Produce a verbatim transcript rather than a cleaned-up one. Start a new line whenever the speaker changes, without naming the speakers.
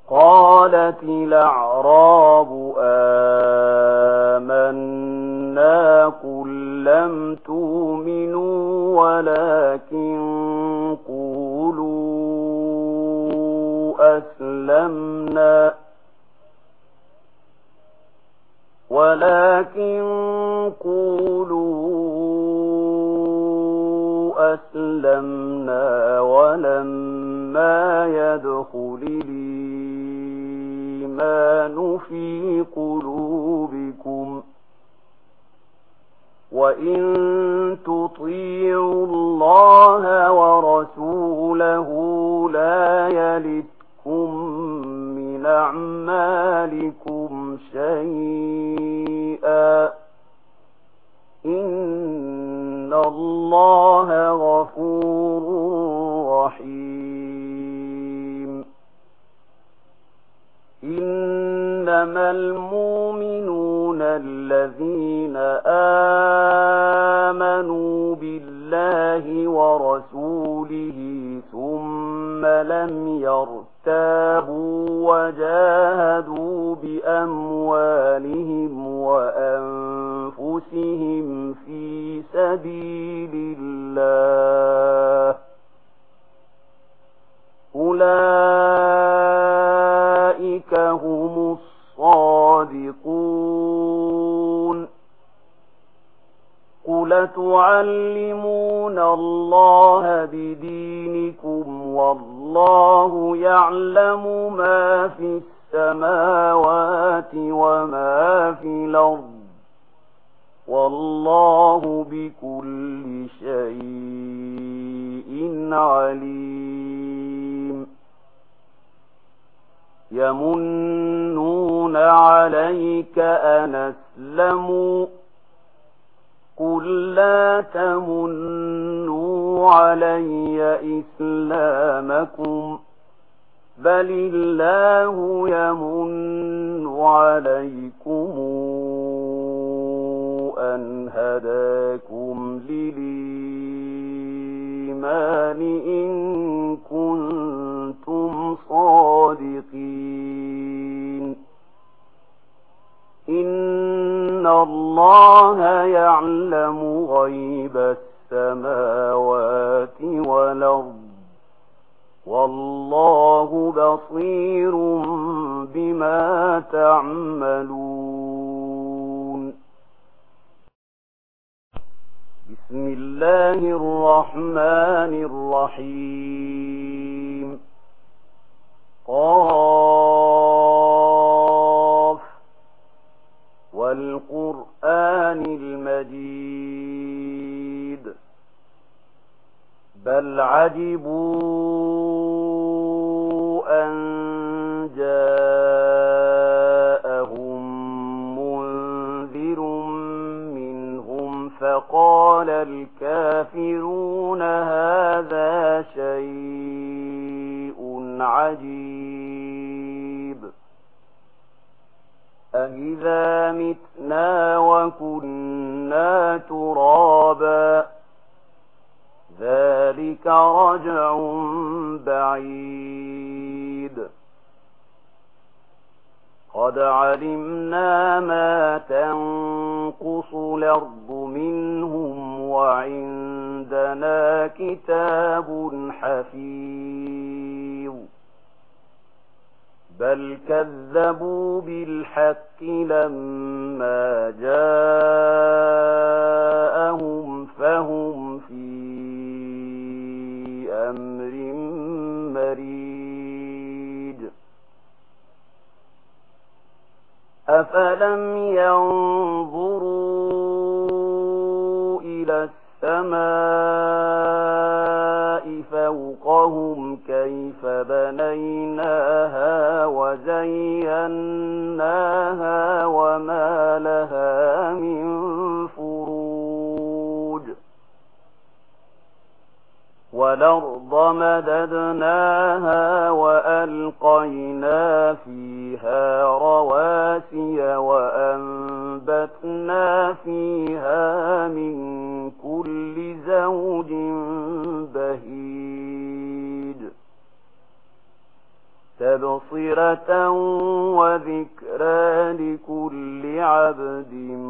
قالت الأعراب آمنا قل لم تؤمنوا ولكن قولوا أسلمنا ولكن قولوا أسلمنا ولما يدخل الإيمان في قلوبكم وإن تطيعوا الله ورسوله لا يلتكم من أعمالكم شيئا إن الله غفور رحيم. إنما المؤمنون الذين آمنوا بالله ورسوله ثم لم يرتابوا وجاهدوا بأموالهم وأنفسهم في سبيل الله أولئك هم الصادقون. قل تعلمون الله بدينكم والله يعلم ما في السماوات وما في الأرض والله بكل شيء عليم. يمنون عليك أن أسلموا قل لا تمنوا علي إسلامكم بل الله يمن عليكم أن هداكم للإيمان إن كنتم صادقين. إن الله يعلم غيب السماوات والأرض والله بصير بما تعملون. بسم الله الرحمن الرحيم. قاف والقرآن المجيد بل عجبوا أن جاءهم منذر منهم فقال الكافرون هذا شيء عجيب أإذا متنا وكنا ترابا ذلك رجع بعيد. قد علمنا ما تنقص الأرض منهم وعندنا كتاب حفيظ بل كذبوا بالحق لما جاءهم فهم في أمر مريج. أفلم ينظروا إلى السماء فوقهم كيف بنيناها وزيناها وما لها من فروج والأرض مددناها وألقينا فيها رواسي وأنبتنا فيها من كل زوج بهيج تبصرة تبصرة وذكرى لكل عبد